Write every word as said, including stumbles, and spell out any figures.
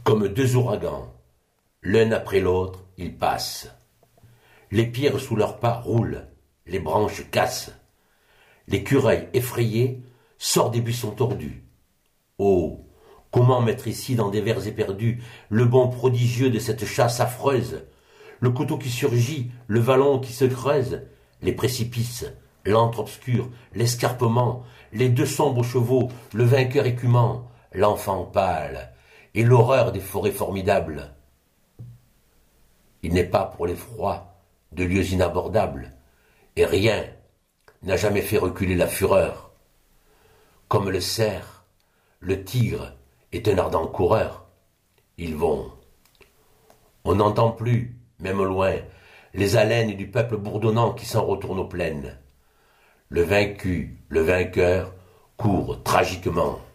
Comme deux ouragans, l'un après l'autre, ils passent. Les pierres sous leurs pas roulent, les branches cassent. L'écureuil effrayé sort des buissons tordus. Oh, comment mettre ici dans des vers éperdus le bond prodigieux de cette chasse affreuse, le couteau qui surgit, le vallon qui se creuse, les précipices, l'antre obscur, l'escarpement, les deux sombres chevaux, le vainqueur écumant, l'enfant pâle, et l'horreur des forêts formidables. Il n'est pas pour l'effroi de lieux inabordables, et rien n'a jamais fait reculer la fureur. Comme le cerf, le tigre est un ardent coureur. Ils vont. On n'entend plus, même loin, les haleines du peuple bourdonnant qui s'en retourne aux plaines. Le vaincu, le vainqueur, court tragiquement.